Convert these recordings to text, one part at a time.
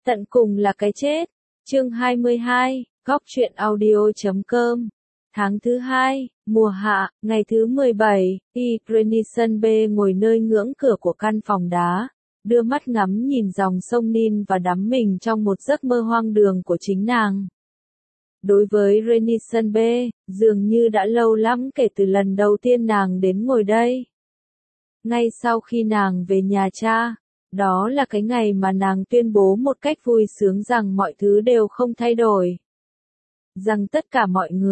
Tận cùng là cái chết. Chương 22, Góc truyện audio.com. Tháng thứ 2, mùa hạ, ngày thứ 17, Granison B ngồi nơi ngưỡng cửa của căn phòng đá, đưa mắt ngắm nhìn dòng sông Nin và đắm mình trong một giấc mơ hoang đường của chính nàng. Đối với Granison B, dường như đã lâu lắm kể từ lần đầu tiên nàng đến ngồi đây. Ngay sau khi nàng về nhà cha, đó là cái ngày mà nàng tuyên bố một cách vui sướng rằng mọi thứ đều không thay đổi. Rằng tất cả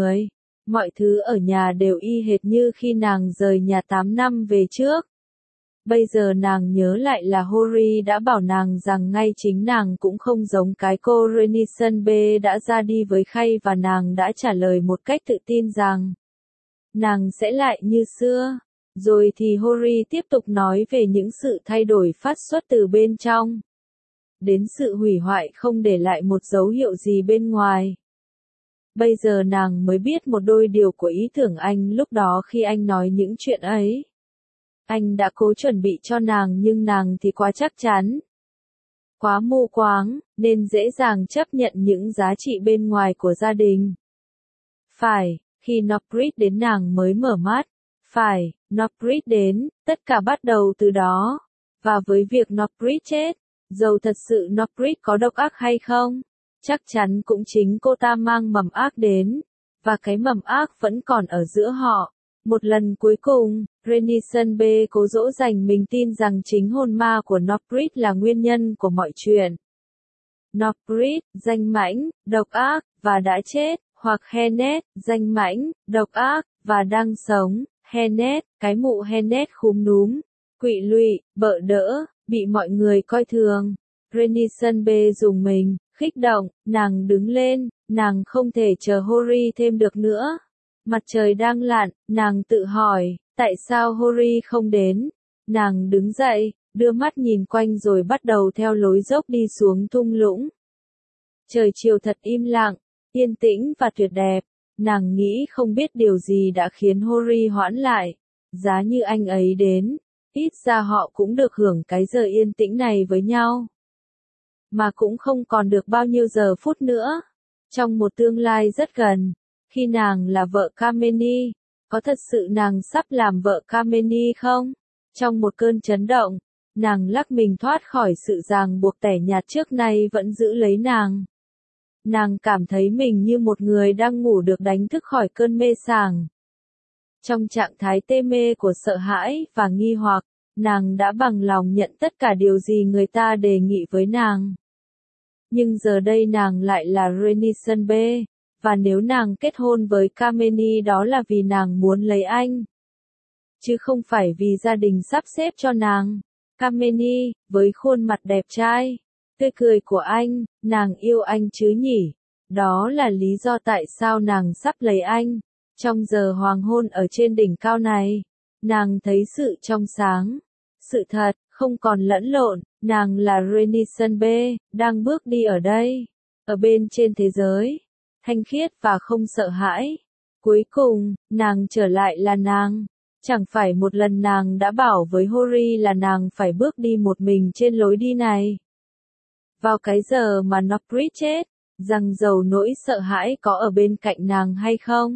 mọi thứ ở nhà đều y hệt như khi nàng rời nhà 8 năm về trước. Bây giờ nàng nhớ lại là Hori đã bảo nàng rằng ngay chính nàng cũng không giống cái cô Granison B đã ra đi với Khay, và nàng đã trả lời một cách tự tin rằng nàng sẽ lại như xưa. Rồi thì Hori tiếp tục nói về những sự thay đổi phát xuất từ bên trong, đến sự hủy hoại không để lại một dấu hiệu gì bên ngoài. Bây giờ nàng mới biết một đôi điều của ý tưởng anh lúc đó khi anh nói những chuyện ấy. Anh đã cố chuẩn bị cho nàng nhưng nàng thì quá chắc chắn, quá mù quáng, nên dễ dàng chấp nhận những giá trị bên ngoài của gia đình. Phải, khi Northbridge đến nàng mới mở mắt. Phải, Northbridge đến, tất cả bắt đầu từ đó. Và với việc Northbridge chết, dầu thật sự Northbridge có độc ác hay không, chắc chắn cũng chính cô ta mang mầm ác đến, và cái mầm ác vẫn còn ở giữa họ. Một lần cuối cùng, Granison B cố dỗ dành mình tin rằng chính hồn ma của Northbridge là nguyên nhân của mọi chuyện. Northbridge, danh mãnh, độc ác, và đã chết, hoặc Hennet, danh mãnh, độc ác, và đang sống. Hennet, cái mụ Hennet khúm núm, quỵ lụy, bợ đỡ, bị mọi người coi thường. Granison B dùng mình, khích động, nàng đứng lên, nàng không thể chờ Hori thêm được nữa. Mặt trời đang lặn, nàng tự hỏi, tại sao Hori không đến? Nàng đứng dậy, đưa mắt nhìn quanh rồi bắt đầu theo lối dốc đi xuống thung lũng. Trời chiều thật im lặng, yên tĩnh và tuyệt đẹp. Nàng nghĩ không biết điều gì đã khiến Hori hoãn lại. Giá như anh ấy đến, ít ra họ cũng được hưởng cái giờ yên tĩnh này với nhau. Mà cũng không còn được bao nhiêu giờ phút nữa. Trong một tương lai rất gần, khi nàng là vợ Kameni, có thật sự nàng sắp làm vợ Kameni không? Trong một cơn chấn động, nàng lắc mình thoát khỏi sự ràng buộc tẻ nhạt trước nay vẫn giữ lấy nàng. Nàng cảm thấy mình như một người đang ngủ được đánh thức khỏi cơn mê sảng. Trong trạng thái tê mê của sợ hãi và nghi hoặc, nàng đã bằng lòng nhận tất cả điều gì người ta đề nghị với nàng. Nhưng giờ đây nàng lại là Granison B, và nếu nàng kết hôn với Kameni đó là vì nàng muốn lấy anh, chứ không phải vì gia đình sắp xếp cho nàng. Kameni, với khuôn mặt đẹp trai, tươi cười của anh, nàng yêu anh chứ nhỉ? Đó là lý do tại sao nàng sắp lấy anh. Trong giờ hoàng hôn ở trên đỉnh cao này, nàng thấy sự trong sáng, sự thật, không còn lẫn lộn. Nàng là Granison B, đang bước đi ở đây, ở bên trên thế giới, thanh khiết và không sợ hãi. Cuối cùng, nàng trở lại là nàng. Chẳng phải một lần nàng đã bảo với Hori là nàng phải bước đi một mình trên lối đi này. Vào cái giờ mà Northbridge chết, rằng dầu nỗi sợ hãi có ở bên cạnh nàng hay không,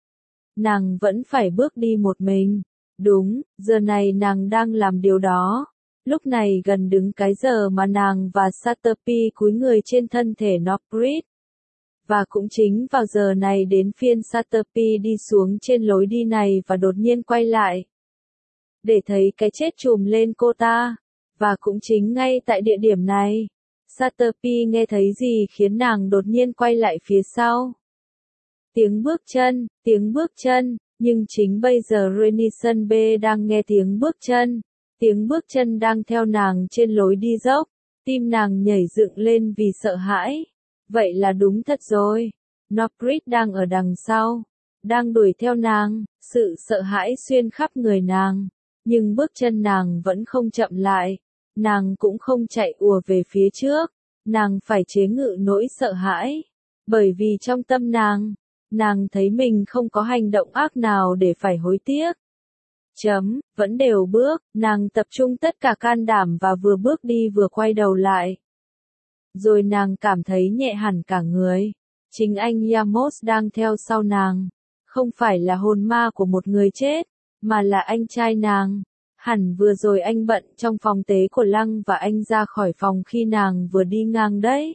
nàng vẫn phải bước đi một mình. Đúng, giờ này nàng đang làm điều đó. Lúc này gần đứng cái giờ mà nàng và Saturpi cúi người trên thân thể Northbridge. Và cũng chính vào giờ này đến phiên Saturpi đi xuống trên lối đi này và đột nhiên quay lại, để thấy cái chết trùm lên cô ta. Và cũng chính ngay tại địa điểm này, Saturpi nghe thấy gì khiến nàng đột nhiên quay lại phía sau. Tiếng bước chân, nhưng chính bây giờ Granison B đang nghe tiếng bước chân đang theo nàng trên lối đi dốc. Tim nàng nhảy dựng lên vì sợ hãi. Vậy là đúng thật rồi. Northbridge đang ở đằng sau, đang đuổi theo nàng. Sự sợ hãi xuyên khắp người nàng, nhưng bước chân nàng vẫn không chậm lại. Nàng cũng không chạy ùa về phía trước. Nàng phải chế ngự nỗi sợ hãi, bởi vì trong tâm nàng thấy mình không có hành động ác nào để phải hối tiếc. Vẫn đều bước, nàng tập trung tất cả can đảm và vừa bước đi vừa quay đầu lại. rồi nàng cảm thấy nhẹ hẳn cả người. Chính anh Yamos đang theo sau nàng, không phải là hồn ma của một người chết, mà là anh trai nàng. Hẳn vừa rồi anh bận trong phòng tế của Lăng và anh ra khỏi phòng khi nàng vừa đi ngang đấy.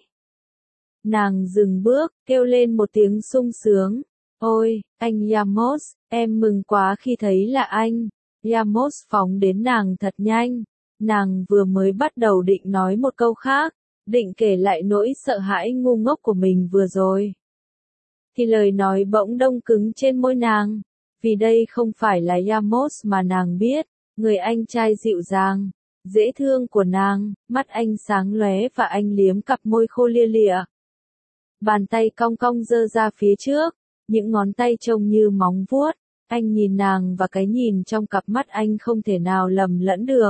Nàng dừng bước, kêu lên một tiếng sung sướng. Ôi, anh Yamos, em mừng quá khi thấy là anh. Yamos phóng đến nàng thật nhanh. Nàng vừa mới bắt đầu định nói một câu khác, định kể lại nỗi sợ hãi ngu ngốc của mình vừa rồi. Thì lời nói bỗng đông cứng trên môi nàng. Vì đây không phải là Yamos mà nàng biết, người anh trai dịu dàng, dễ thương của nàng, mắt anh sáng lóe và anh liếm cặp môi khô lia lịa. Bàn tay cong cong giơ ra phía trước, những ngón tay trông như móng vuốt. Anh nhìn nàng và cái nhìn trong cặp mắt anh không thể nào lầm lẫn được.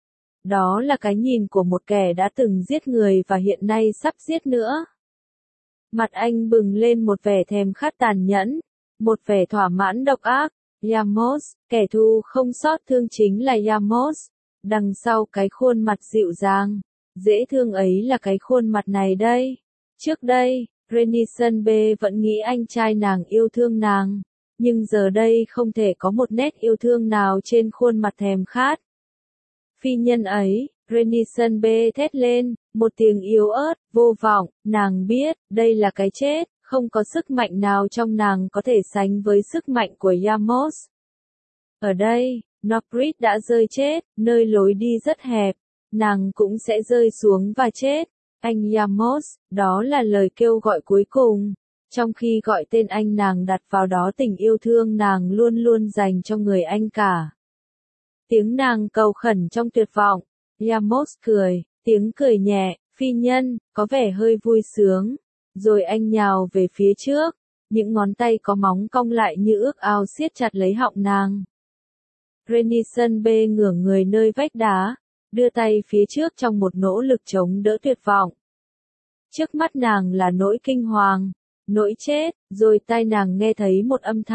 Đó là cái nhìn của một kẻ đã từng giết người và hiện nay sắp giết nữa. Mặt anh bừng lên một vẻ thèm khát tàn nhẫn, một vẻ thỏa mãn độc ác. Yamos, kẻ thù không xót thương chính là Yamos. Đằng sau cái khuôn mặt dịu dàng, dễ thương ấy là cái khuôn mặt này đây. Trước đây, Renison B vẫn nghĩ anh trai nàng yêu thương nàng, nhưng giờ đây không thể có một nét yêu thương nào trên khuôn mặt thèm khát. Phi nhân ấy, Renison B thét lên, một tiếng yếu ớt, vô vọng, nàng biết, đây là cái chết, không có sức mạnh nào trong nàng có thể sánh với sức mạnh của Yamos. Ở đây, Noprit đã rơi chết, nơi lối đi rất hẹp, nàng cũng sẽ rơi xuống và chết. Anh Yamos, đó là lời kêu gọi cuối cùng. Trong khi gọi tên anh nàng đặt vào đó tình yêu thương nàng luôn luôn dành cho người anh cả. Tiếng nàng cầu khẩn trong tuyệt vọng. Yamos cười, tiếng cười nhẹ, phi nhân, có vẻ hơi vui sướng. Rồi anh nhào về phía trước, những ngón tay có móng cong lại như ước ao siết chặt lấy họng nàng. Renison B ngửa người nơi vách đá, đưa tay phía trước trong một nỗ lực chống đỡ tuyệt vọng. Trước mắt nàng là nỗi kinh hoàng, nỗi chết, rồi tai nàng nghe thấy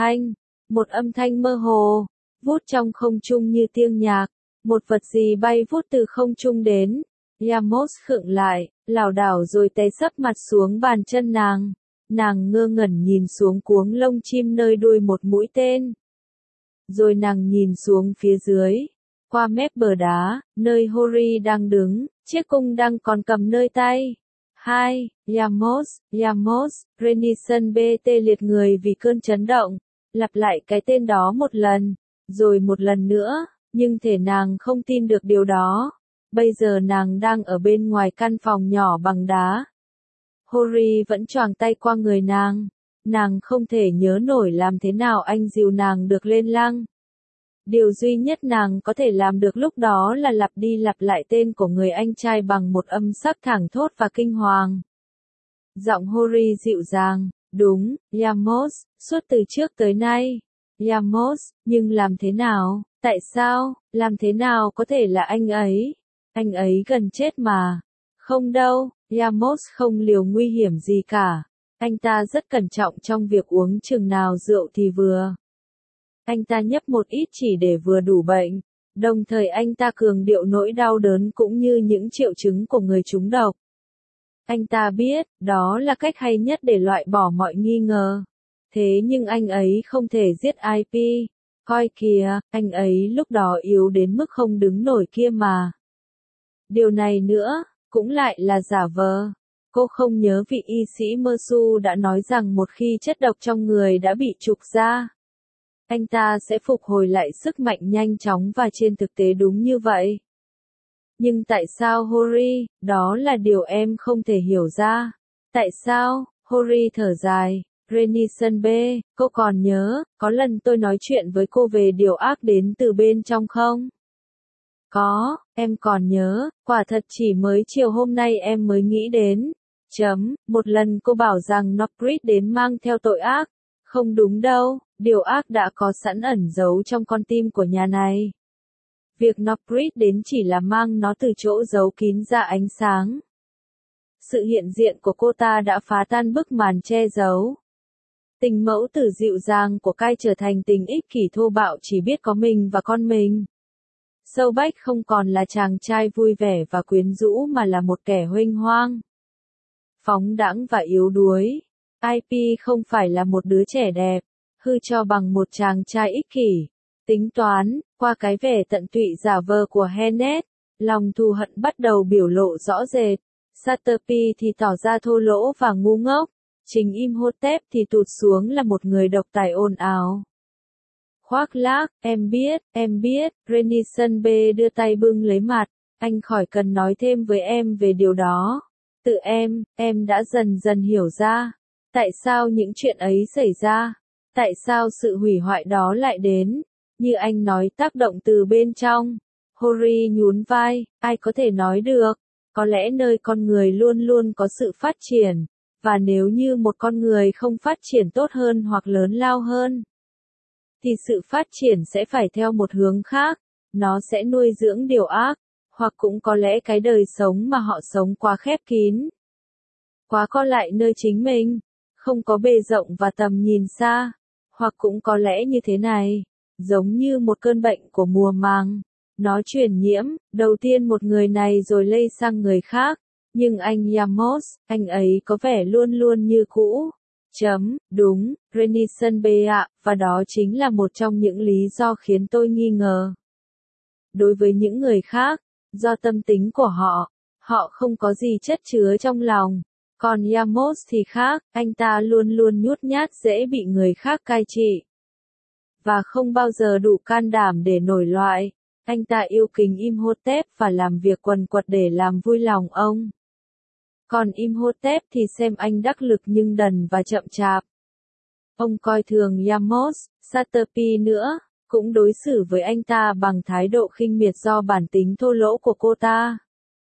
một âm thanh mơ hồ, vút trong không trung như tiếng nhạc, một vật gì bay vút từ không trung đến. Yamos khựng lại, lảo đảo rồi té sấp mặt xuống bàn chân nàng. Nàng ngơ ngẩn nhìn xuống cuống lông chim nơi đuôi một mũi tên. Rồi nàng nhìn xuống phía dưới, qua mép bờ đá, nơi Hori đang đứng, chiếc cung đang còn cầm nơi tay. Hai, Yamos, Renison B tê liệt người vì cơn chấn động, lặp lại cái tên đó một lần, rồi một lần nữa, nhưng thể nàng không tin được điều đó. Bây giờ nàng đang ở bên ngoài căn phòng nhỏ bằng đá. Hori vẫn choàng tay qua người nàng không thể nhớ nổi làm thế nào anh dìu nàng được lên lăng. Điều duy nhất nàng có thể làm được lúc đó là lặp đi lặp lại tên của người anh trai bằng một âm sắc thẳng thốt và kinh hoàng. Giọng Hori dịu dàng, đúng, Yamos, suốt từ trước tới nay. Yamos, nhưng làm thế nào, tại sao, làm thế nào có thể là anh ấy gần chết mà. Không đâu, Yamos không liều nguy hiểm gì cả. Anh ta rất cẩn trọng trong việc uống chừng nào rượu thì vừa. Anh ta nhấp một ít chỉ để vừa đủ bệnh, đồng thời anh ta cường điệu nỗi đau đớn cũng như những triệu chứng của người trúng độc. Anh ta biết, đó là cách hay nhất để loại bỏ mọi nghi ngờ. Thế nhưng anh ấy không thể giết IP. Coi kìa, anh ấy lúc đó yếu đến mức không đứng nổi kia mà. Điều này nữa, cũng lại là giả vờ. Cô không nhớ vị y sĩ Mersu đã nói rằng một khi chất độc trong người đã bị trục ra, anh ta sẽ phục hồi lại sức mạnh nhanh chóng và trên thực tế đúng như vậy. Nhưng tại sao Hori, đó là điều em không thể hiểu ra. Tại sao, Hori thở dài, Renison B, cô còn nhớ, có lần tôi nói chuyện với cô về điều ác đến từ bên trong không? Có, em còn nhớ, quả thật chỉ mới chiều hôm nay em mới nghĩ đến. Một lần cô bảo rằng Noprit đến mang theo tội ác. Không đúng đâu, điều ác đã có sẵn ẩn giấu trong con tim của nhà này. Việc Noprit đến chỉ là mang nó từ chỗ giấu kín ra ánh sáng. Sự hiện diện của cô ta đã phá tan bức màn che giấu. Tình mẫu tử dịu dàng của Kai trở thành tình ích kỷ thô bạo chỉ biết có mình và con mình. Sâu Bách không còn là chàng trai vui vẻ và quyến rũ mà là một kẻ huênh hoang. phóng đãng và yếu đuối. IP không phải là một đứa trẻ đẹp, hư cho bằng một chàng trai ích kỷ, tính toán, qua cái vẻ tận tụy giả vờ của Hennet, lòng thù hận bắt đầu biểu lộ rõ rệt. Satepi thì tỏ ra thô lỗ và ngu ngốc, chính Imhotep thì tụt xuống là một người độc tài ồn ào. Khoác lác, em biết, Renison B đưa tay bưng lấy mặt, anh khỏi cần nói thêm với em về điều đó. Tự em đã dần dần hiểu ra, tại sao những chuyện ấy xảy ra, tại sao sự hủy hoại đó lại đến, như anh nói tác động từ bên trong. Hori nhún vai, ai có thể nói được, có lẽ nơi con người luôn luôn có sự phát triển, và nếu như một con người không phát triển tốt hơn hoặc lớn lao hơn, thì sự phát triển sẽ phải theo một hướng khác, nó sẽ nuôi dưỡng điều ác, hoặc cũng có lẽ cái đời sống mà họ sống quá khép kín, quá co lại nơi chính mình, không có bề rộng và tầm nhìn xa, hoặc cũng có lẽ như thế này, giống như một cơn bệnh của mùa màng, nó truyền nhiễm, đầu tiên một người này rồi lây sang người khác, nhưng anh Yamos, anh ấy có vẻ luôn luôn như cũ. Đúng, Renison B ạ, và đó chính là một trong những lý do khiến tôi nghi ngờ. Đối với những người khác, do tâm tính của họ không có gì chất chứa trong lòng. Còn Yamos thì khác, anh ta luôn luôn nhút nhát dễ bị người khác cai trị. Và không bao giờ đủ can đảm để nổi loạn. Anh ta yêu kính Imhotep và làm việc quần quật để làm vui lòng ông. Còn Imhotep thì xem anh đắc lực nhưng đần và chậm chạp. Ông coi thường Yamos, Satepi nữa, cũng đối xử với anh ta bằng thái độ khinh miệt do bản tính thô lỗ của cô ta.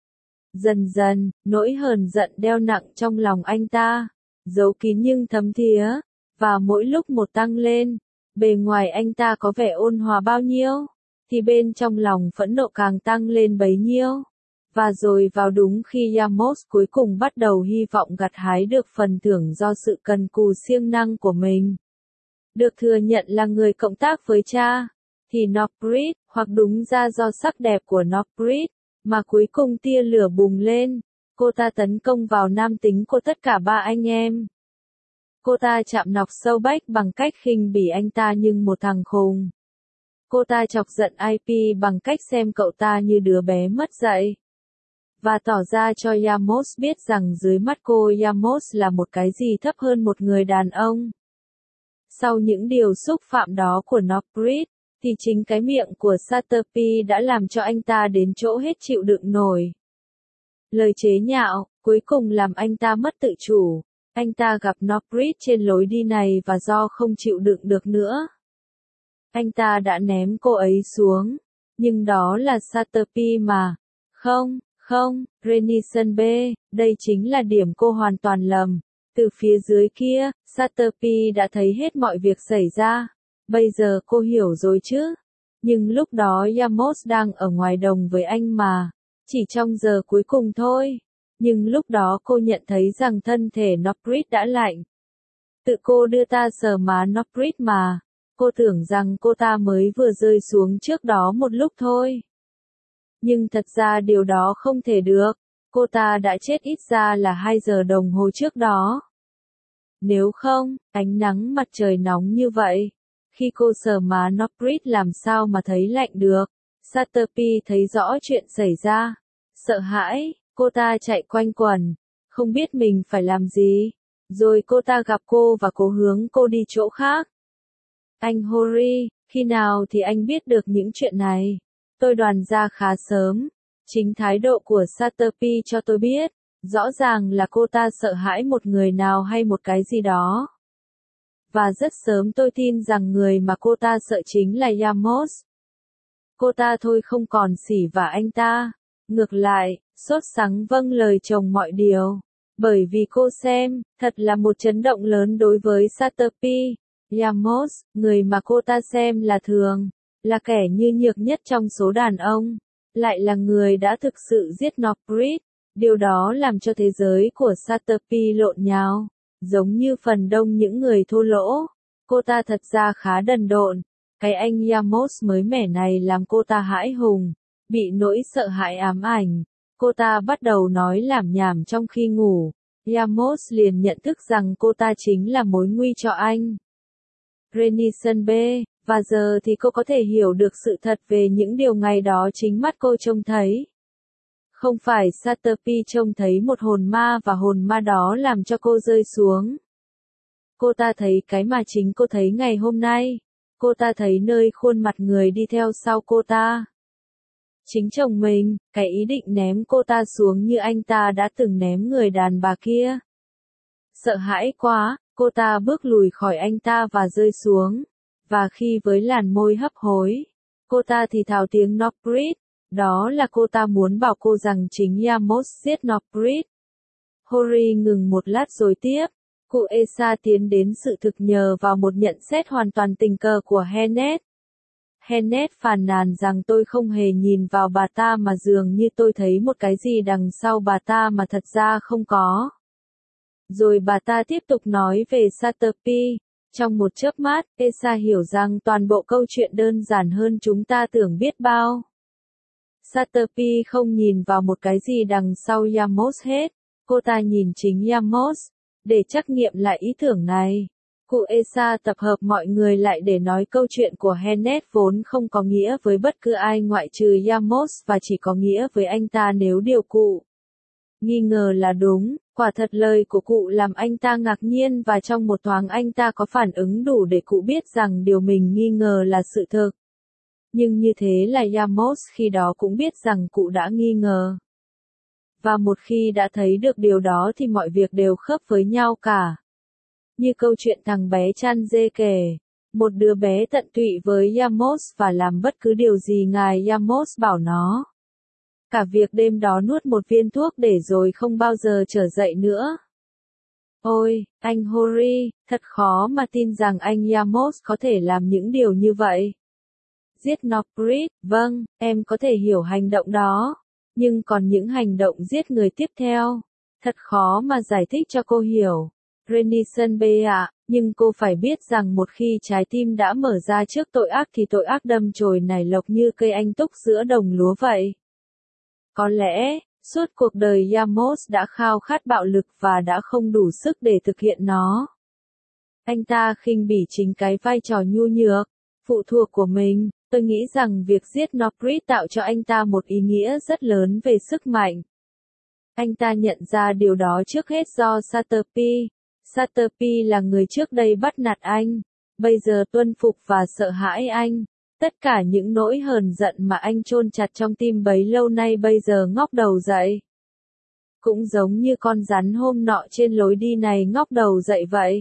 Dần dần, nỗi hờn giận đeo nặng trong lòng anh ta, giấu kín nhưng thấm thía, và mỗi lúc một tăng lên, bề ngoài anh ta có vẻ ôn hòa bao nhiêu, thì bên trong lòng phẫn nộ càng tăng lên bấy nhiêu. Và rồi vào đúng khi Yamos cuối cùng bắt đầu hy vọng gặt hái được phần thưởng do sự cần cù siêng năng của mình, được thừa nhận là người cộng tác với cha, thì Nofrit, hoặc đúng ra do sắc đẹp của Nofrit, mà cuối cùng tia lửa bùng lên, cô ta tấn công vào nam tính của tất cả ba anh em. Cô ta chạm nọc sâu bách bằng cách khinh bỉ anh ta như một thằng khùng. Cô ta chọc giận IP bằng cách xem cậu ta như đứa bé mất dạy. Và tỏ ra cho Yamos biết rằng dưới mắt cô Yamos là một cái gì thấp hơn một người đàn ông. Sau những điều xúc phạm đó của Nofrit, thì chính cái miệng của Satepi đã làm cho anh ta đến chỗ hết chịu đựng nổi. Lời chế nhạo, cuối cùng làm anh ta mất tự chủ. Anh ta gặp Nofrit trên lối đi này và do không chịu đựng được nữa, anh ta đã ném cô ấy xuống. Nhưng đó là Satepi mà. Không, Renison B, đây chính là điểm cô hoàn toàn lầm. Từ phía dưới kia, Satepi đã thấy hết mọi việc xảy ra. Bây giờ cô hiểu rồi chứ? Nhưng lúc đó Yamos đang ở ngoài đồng với anh mà. Chỉ trong giờ cuối cùng thôi. Nhưng lúc đó cô nhận thấy rằng thân thể Nofrit đã lạnh. Tự cô đưa ta sờ má Nofrit mà. Cô tưởng rằng cô ta mới vừa rơi xuống trước đó một lúc thôi. Nhưng thật ra điều đó không thể được. Cô ta đã chết ít ra là 2 giờ đồng hồ trước đó. Nếu không, ánh nắng mặt trời nóng như vậy. Khi cô sờ má Nofrit làm sao mà thấy lạnh được. Satepi thấy rõ chuyện xảy ra. Sợ hãi, cô ta chạy quanh quẩn. Không biết mình phải làm gì. Rồi cô ta gặp cô và cố hướng cô đi chỗ khác. Anh Hori, khi nào thì anh biết được những chuyện này? Tôi đoán ra khá sớm. Chính thái độ của Satepi cho tôi biết. Rõ ràng là cô ta sợ hãi một người nào hay một cái gì đó. Và rất sớm tôi tin rằng người mà cô ta sợ chính là Yamos. Cô ta thôi không còn xỉ vả anh ta. Ngược lại, sốt sắng vâng lời chồng mọi điều. Bởi vì cô xem, thật là một chấn động lớn đối với Satepi. Yamos, người mà cô ta xem là thường, là kẻ như nhược nhất trong số đàn ông, lại là người đã thực sự giết Nofrit. Điều đó làm cho thế giới của Satepi lộn nhào, giống như phần đông những người thô lỗ. Cô ta thật ra khá đần độn. Cái anh Yamos mới mẻ này làm cô ta hãi hùng, bị nỗi sợ hãi ám ảnh. Cô ta bắt đầu nói lảm nhảm trong khi ngủ, Yamos liền nhận thức rằng cô ta chính là mối nguy cho anh. Renison B, và giờ thì cô có thể hiểu được sự thật về những điều ngày đó chính mắt cô trông thấy. Không phải Saterpi trông thấy một hồn ma và hồn ma đó làm cho cô rơi xuống. Cô ta thấy cái mà chính cô thấy ngày hôm nay. Cô ta thấy nơi khuôn mặt người đi theo sau cô ta. Chính chồng mình, cái ý định ném cô ta xuống như anh ta đã từng ném người đàn bà kia. Sợ hãi quá, cô ta bước lùi khỏi anh ta và rơi xuống. Và khi với làn môi hấp hối, cô ta thì thào tiếng Norbrit. Đó là cô ta muốn bảo cô rằng chính Yamos giết Norbrit. Hori ngừng một lát rồi tiếp. Cụ Esa tiến đến sự thực nhờ vào một nhận xét hoàn toàn tình cờ của Hennet. Hennet phàn nàn rằng tôi không hề nhìn vào bà ta mà dường như tôi thấy một cái gì đằng sau bà ta mà thật ra không có. Rồi bà ta tiếp tục nói về Saterpi. Trong một chớp mắt, Esa hiểu rằng toàn bộ câu chuyện đơn giản hơn chúng ta tưởng biết bao. Saterpi không nhìn vào một cái gì đằng sau Yamos hết. Cô ta nhìn chính Yamos. Để trắc nghiệm lại ý tưởng này, cụ Esa tập hợp mọi người lại để nói câu chuyện của Hennet vốn không có nghĩa với bất cứ ai ngoại trừ Yamos và chỉ có nghĩa với anh ta nếu điều cụ nghi ngờ là đúng. Quả thật lời của cụ làm anh ta ngạc nhiên và trong một thoáng anh ta có phản ứng đủ để cụ biết rằng điều mình nghi ngờ là sự thực. Nhưng như thế là Yamos khi đó cũng biết rằng cụ đã nghi ngờ. Và một khi đã thấy được điều đó thì mọi việc đều khớp với nhau cả. Như câu chuyện thằng bé chăn dê kể, một đứa bé tận tụy với Yamos và làm bất cứ điều gì ngài Yamos bảo nó. Cả việc đêm đó nuốt một viên thuốc để rồi không bao giờ trở dậy nữa. Ôi, anh Hori, thật khó mà tin rằng anh Yamos có thể làm những điều như vậy. Giết Norbrit, vâng, em có thể hiểu hành động đó. Nhưng còn những hành động giết người tiếp theo, thật khó mà giải thích cho cô hiểu. Renison B ạ, nhưng cô phải biết rằng một khi trái tim đã mở ra trước tội ác thì tội ác đâm chồi nảy lộc như cây anh túc giữa đồng lúa vậy. Có lẽ, suốt cuộc đời Yamos đã khao khát bạo lực và đã không đủ sức để thực hiện nó. Anh ta khinh bỉ chính cái vai trò nhu nhược, phụ thuộc của mình. Tôi nghĩ rằng việc giết Norbrit tạo cho anh ta một ý nghĩa rất lớn về sức mạnh. Anh ta nhận ra điều đó trước hết do Saterpi. Saterpi là người trước đây bắt nạt anh, bây giờ tuân phục và sợ hãi anh. Tất cả những nỗi hờn giận mà anh chôn chặt trong tim bấy lâu nay bây giờ ngóc đầu dậy. Cũng giống như con rắn hôm nọ trên lối đi này ngóc đầu dậy vậy.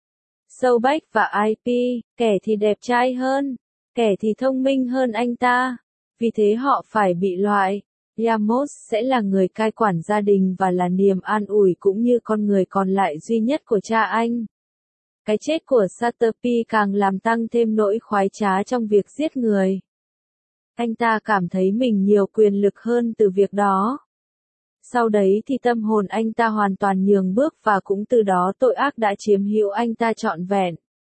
Sobek và IP, kẻ thì đẹp trai hơn. Kẻ thì thông minh hơn anh ta, vì thế họ phải bị loại. Yamos sẽ là người cai quản gia đình và là niềm an ủi cũng như con người còn lại duy nhất của cha anh. Cái chết của Saterpi càng làm tăng thêm nỗi khoái trá trong việc giết người. Anh ta cảm thấy mình nhiều quyền lực hơn từ việc đó. Sau đấy thì tâm hồn anh ta hoàn toàn nhường bước và cũng từ đó tội ác đã chiếm hữu anh ta trọn vẹn.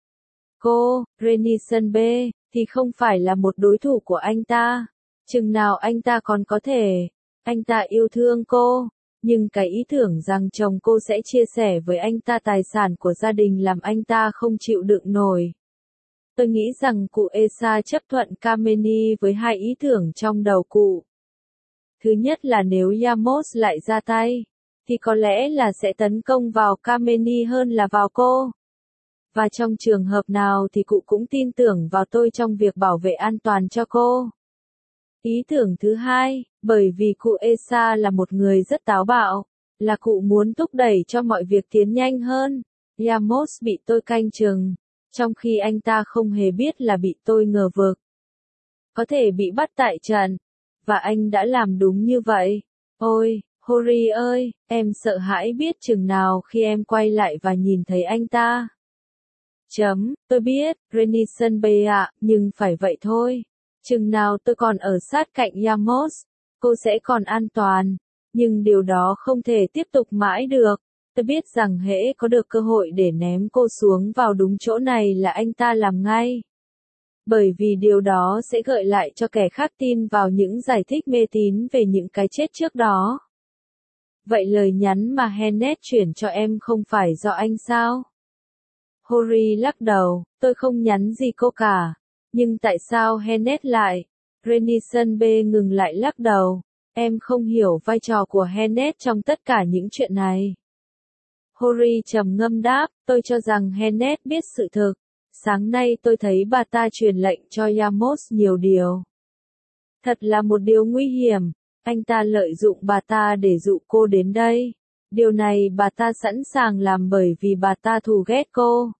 Cô, Renison B, thì không phải là một đối thủ của anh ta. Chừng nào anh ta còn có thể. Anh ta yêu thương cô. Nhưng cái ý tưởng rằng chồng cô sẽ chia sẻ với anh ta tài sản của gia đình làm anh ta không chịu đựng nổi. Tôi nghĩ rằng cụ Esa chấp thuận Kameni với hai ý tưởng trong đầu cụ. Thứ nhất là nếu Yamos lại ra tay, thì có lẽ là sẽ tấn công vào Kameni hơn là vào cô. Và trong trường hợp nào thì cụ cũng tin tưởng vào tôi trong việc bảo vệ an toàn cho cô. Ý tưởng thứ hai, bởi vì cụ Esa là một người rất táo bạo, là cụ muốn thúc đẩy cho mọi việc tiến nhanh hơn. Yamos bị tôi canh chừng, trong khi anh ta không hề biết là bị tôi ngờ vực. Có thể bị bắt tại trận, và anh đã làm đúng như vậy. Ôi, Hori ơi, em sợ hãi biết chừng nào khi em quay lại và nhìn thấy anh ta. Tôi biết, Renison B ạ, nhưng phải vậy thôi. Chừng nào tôi còn ở sát cạnh Yamos, cô sẽ còn an toàn. Nhưng điều đó không thể tiếp tục mãi được. Tôi biết rằng hễ có được cơ hội để ném cô xuống vào đúng chỗ này là anh ta làm ngay. Bởi vì điều đó sẽ gợi lại cho kẻ khác tin vào những giải thích mê tín về những cái chết trước đó. Vậy lời nhắn mà Hennet chuyển cho em không phải do anh sao? Hori lắc đầu, tôi không nhắn gì cô cả. Nhưng tại sao Hennet lại? Renison B ngừng lại lắc đầu. Em không hiểu vai trò của Hennet trong tất cả những chuyện này. Hori trầm ngâm đáp, tôi cho rằng Hennet biết sự thực. Sáng nay tôi thấy bà ta truyền lệnh cho Yamos nhiều điều. Thật là một điều nguy hiểm. Anh ta lợi dụng bà ta để dụ cô đến đây. Điều này bà ta sẵn sàng làm bởi vì bà ta thù ghét cô.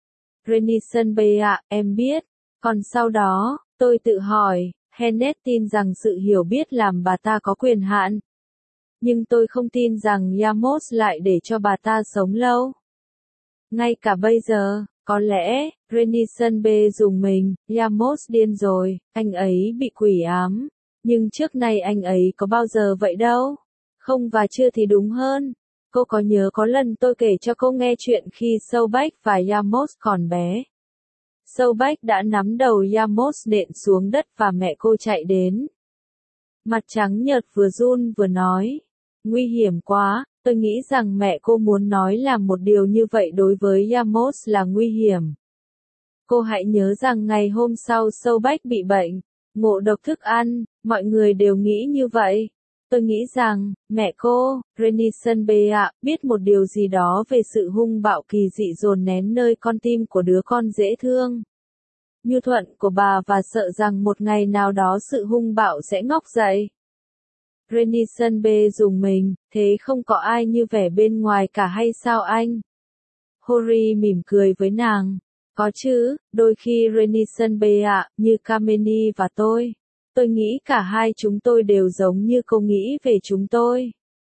Renison B ạ, em biết. Còn sau đó, tôi tự hỏi, Hennet tin rằng sự hiểu biết làm bà ta có quyền hạn. Nhưng tôi không tin rằng Yamos lại để cho bà ta sống lâu. Ngay cả bây giờ, có lẽ, Renison B dùng mình, Yamos điên rồi, anh ấy bị quỷ ám. Nhưng trước nay anh ấy có bao giờ vậy đâu. Không và chưa thì đúng hơn. Cô có nhớ có lần tôi kể cho cô nghe chuyện khi Sobek và Yamos còn bé. Sobek đã nắm đầu Yamos nện xuống đất và mẹ cô chạy đến. Mặt trắng nhợt vừa run vừa nói. Nguy hiểm quá, tôi nghĩ rằng mẹ cô muốn nói là một điều như vậy đối với Yamos là nguy hiểm. Cô hãy nhớ rằng ngày hôm sau Sobek bị bệnh, ngộ độc thức ăn, mọi người đều nghĩ như vậy. Tôi nghĩ rằng, mẹ cô, Renison B ạ, biết một điều gì đó về sự hung bạo kỳ dị dồn nén nơi con tim của đứa con dễ thương. Nhu thuận của bà và sợ rằng một ngày nào đó sự hung bạo sẽ ngóc dậy. Renison B dùng mình, thế không có ai như vẻ bên ngoài cả hay sao anh? Hori mỉm cười với nàng. Có chứ, đôi khi Renison B ạ, như Kameni và tôi. Tôi nghĩ cả hai chúng tôi đều giống như cô nghĩ về chúng tôi.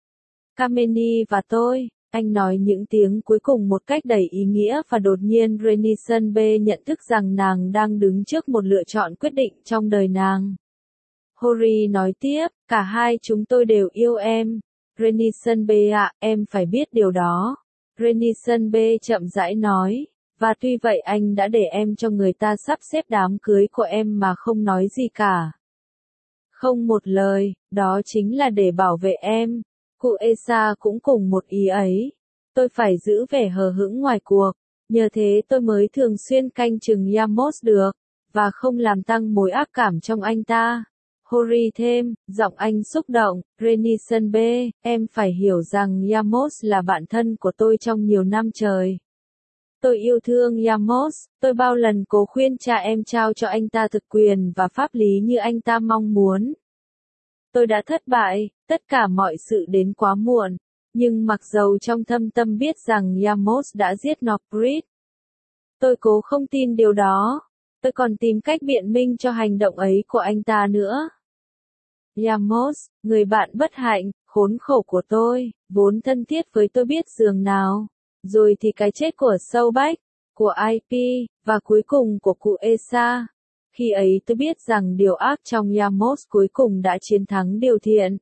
Kameni và tôi, anh nói những tiếng cuối cùng một cách đầy ý nghĩa và đột nhiên Renison B nhận thức rằng nàng đang đứng trước một lựa chọn quyết định trong đời nàng. Hori nói tiếp, cả hai chúng tôi đều yêu em. Renison B ạ, em phải biết điều đó. Renison B chậm rãi nói, và tuy vậy anh đã để em cho người ta sắp xếp đám cưới của em mà không nói gì cả. Không một lời, đó chính là để bảo vệ em. Cụ Esa cũng cùng một ý ấy. Tôi phải giữ vẻ hờ hững ngoài cuộc, nhờ thế tôi mới thường xuyên canh chừng Yamos được, và không làm tăng mối ác cảm trong anh ta. Hori thêm, giọng anh xúc động, Renison B, em phải hiểu rằng Yamos là bạn thân của tôi trong nhiều năm trời. Tôi yêu thương Yamos, tôi bao lần cố khuyên cha em trao cho anh ta thực quyền và pháp lý như anh ta mong muốn. Tôi đã thất bại, tất cả mọi sự đến quá muộn, nhưng mặc dầu trong thâm tâm biết rằng Yamos đã giết Nocrit. Tôi cố không tin điều đó, tôi còn tìm cách biện minh cho hành động ấy của anh ta nữa. Yamos, người bạn bất hạnh, khốn khổ của tôi, vốn thân thiết với tôi biết dường nào. Rồi thì cái chết của Sobek, của IP, và cuối cùng của cụ Esa. Khi ấy tôi biết rằng điều ác trong Yamos cuối cùng đã chiến thắng điều thiện.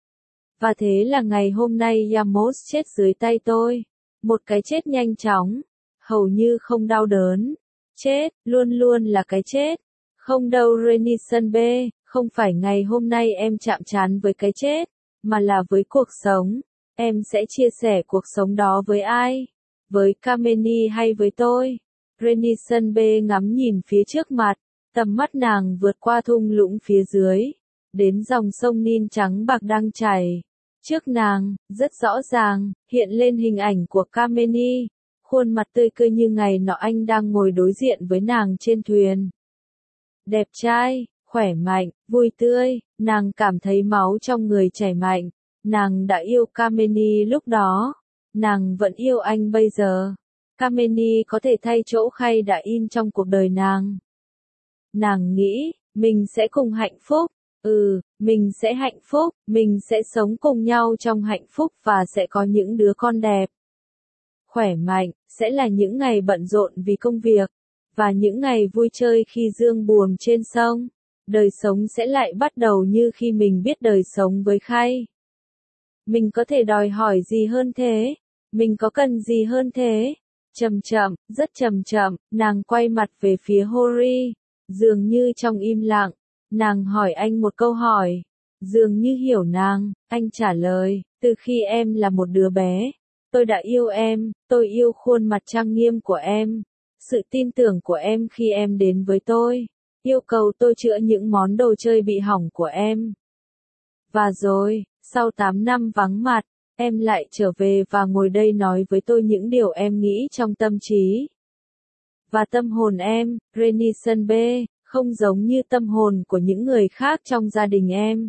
Và thế là ngày hôm nay Yamos chết dưới tay tôi. Một cái chết nhanh chóng, hầu như không đau đớn. Chết, luôn luôn là cái chết. Không đâu Renison B, không phải ngày hôm nay em chạm trán với cái chết, mà là với cuộc sống. Em sẽ chia sẻ cuộc sống đó với ai? Với Kameni hay với tôi? Renison B ngắm nhìn phía trước mặt, tầm mắt nàng vượt qua thung lũng phía dưới, đến dòng sông Nin trắng bạc đang chảy. Trước nàng, rất rõ ràng, hiện lên hình ảnh của Kameni, khuôn mặt tươi cười như ngày nọ anh đang ngồi đối diện với nàng trên thuyền. Đẹp trai, khỏe mạnh, vui tươi, nàng cảm thấy máu trong người chảy mạnh. Nàng đã yêu Kameni lúc đó. Nàng vẫn yêu anh bây giờ. Kameni có thể thay chỗ Khay đã in trong cuộc đời nàng. Nàng nghĩ, mình sẽ cùng hạnh phúc. Mình sẽ hạnh phúc, mình sẽ sống cùng nhau trong hạnh phúc và sẽ có những đứa con đẹp. Khỏe mạnh, sẽ là những ngày bận rộn vì công việc, và những ngày vui chơi khi dương buồm trên sông. Đời sống sẽ lại bắt đầu như khi mình biết đời sống với Khay. Mình có thể đòi hỏi gì hơn thế? Mình có cần gì hơn thế? Chậm chậm, rất chậm chậm, nàng quay mặt về phía Hori. Dường như trong im lặng, nàng hỏi anh một câu hỏi. Dường như hiểu nàng, anh trả lời, từ khi em là một đứa bé, tôi đã yêu em, tôi yêu khuôn mặt trang nghiêm của em, sự tin tưởng của em khi em đến với tôi, yêu cầu tôi chữa những món đồ chơi bị hỏng của em. Và rồi, sau 8 năm vắng mặt, em lại trở về và ngồi đây nói với tôi những điều em nghĩ trong tâm trí. Và tâm hồn em, Renison B, không giống như tâm hồn của những người khác trong gia đình em.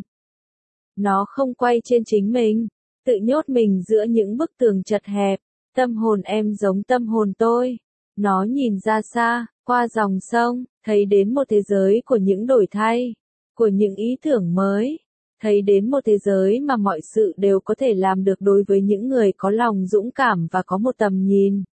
Nó không quay trên chính mình, tự nhốt mình giữa những bức tường chật hẹp. Tâm hồn em giống tâm hồn tôi. Nó nhìn ra xa, qua dòng sông, thấy đến một thế giới của những đổi thay, của những ý tưởng mới, thấy đến một thế giới mà mọi sự đều có thể làm được đối với những người có lòng dũng cảm và có một tầm nhìn.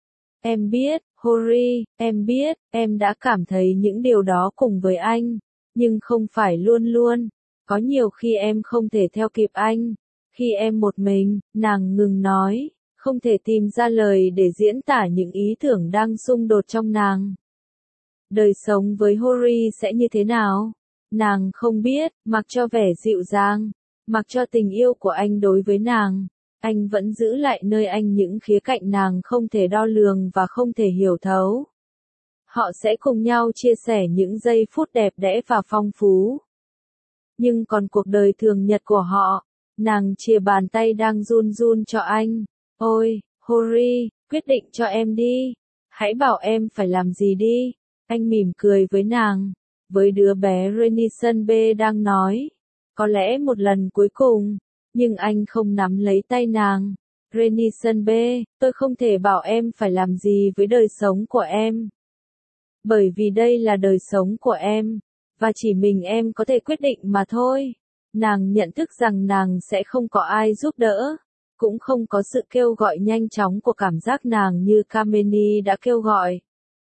Em biết, Hori, em biết, em đã cảm thấy những điều đó cùng với anh, nhưng không phải luôn luôn. Có nhiều khi em không thể theo kịp anh. Khi em một mình, nàng ngừng nói, không thể tìm ra lời để diễn tả những ý tưởng đang xung đột trong nàng. Đời sống với Hori sẽ như thế nào? Nàng không biết, mặc cho vẻ dịu dàng, mặc cho tình yêu của anh đối với nàng, anh vẫn giữ lại nơi anh những khía cạnh nàng không thể đo lường và không thể hiểu thấu. Họ sẽ cùng nhau chia sẻ những giây phút đẹp đẽ và phong phú. Nhưng còn cuộc đời thường nhật của họ, nàng chìa bàn tay đang run run cho anh. Ôi, Hori, quyết định cho em đi. Hãy bảo em phải làm gì đi. Anh mỉm cười với nàng, với đứa bé Renison B đang nói. Có lẽ một lần cuối cùng, nhưng anh không nắm lấy tay nàng. Renison B, tôi không thể bảo em phải làm gì với đời sống của em. Bởi vì đây là đời sống của em, và chỉ mình em có thể quyết định mà thôi. Nàng nhận thức rằng nàng sẽ không có ai giúp đỡ, cũng không có sự kêu gọi nhanh chóng của cảm giác nàng như Kameni đã kêu gọi.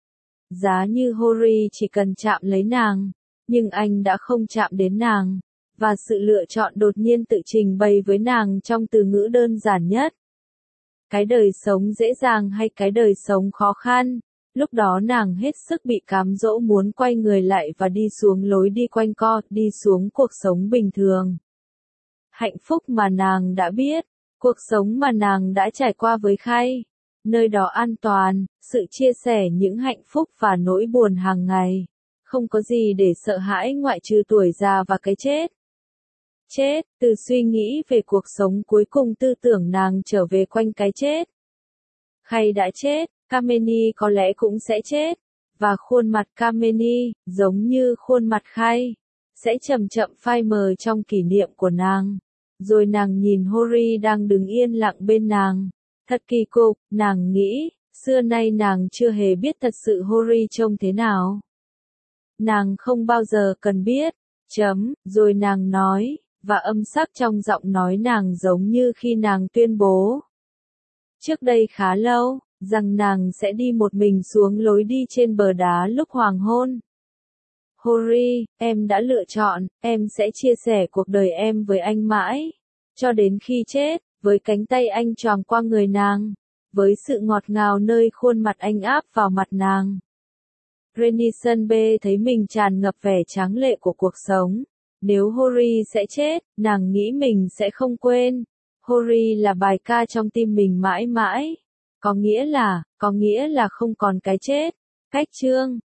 Giá như Hori chỉ cần chạm lấy nàng, nhưng anh đã không chạm đến nàng, và sự lựa chọn đột nhiên tự trình bày với nàng trong từ ngữ đơn giản nhất. Cái đời sống dễ dàng hay cái đời sống khó khăn? Lúc đó nàng hết sức bị cám dỗ muốn quay người lại và đi xuống lối đi quanh co, đi xuống cuộc sống bình thường. Hạnh phúc mà nàng đã biết, cuộc sống mà nàng đã trải qua với Khay, nơi đó an toàn, sự chia sẻ những hạnh phúc và nỗi buồn hàng ngày. Không có gì để sợ hãi ngoại trừ tuổi già và cái chết. Chết, từ suy nghĩ về cuộc sống cuối cùng tư tưởng nàng trở về quanh cái chết. Khay đã chết, Kameni có lẽ cũng sẽ chết, và khuôn mặt Kameni, giống như khuôn mặt Khay, sẽ chậm chậm phai mờ trong kỷ niệm của nàng. Rồi nàng nhìn Hori đang đứng yên lặng bên nàng. Thật kỳ cục, nàng nghĩ, xưa nay nàng chưa hề biết thật sự Hori trông thế nào. Nàng không bao giờ cần biết, rồi nàng nói, và âm sắc trong giọng nói nàng giống như khi nàng tuyên bố. Trước đây khá lâu, rằng nàng sẽ đi một mình xuống lối đi trên bờ đá lúc hoàng hôn. Hori, em đã lựa chọn, em sẽ chia sẻ cuộc đời em với anh mãi, cho đến khi chết, với cánh tay anh choàng qua người nàng, với sự ngọt ngào nơi khuôn mặt anh áp vào mặt nàng. Renison B thấy mình tràn ngập vẻ tráng lệ của cuộc sống. Nếu Hori sẽ chết, nàng nghĩ mình sẽ không quên. Hori là bài ca trong tim mình mãi mãi. Có nghĩa là không còn cái chết. Cách chương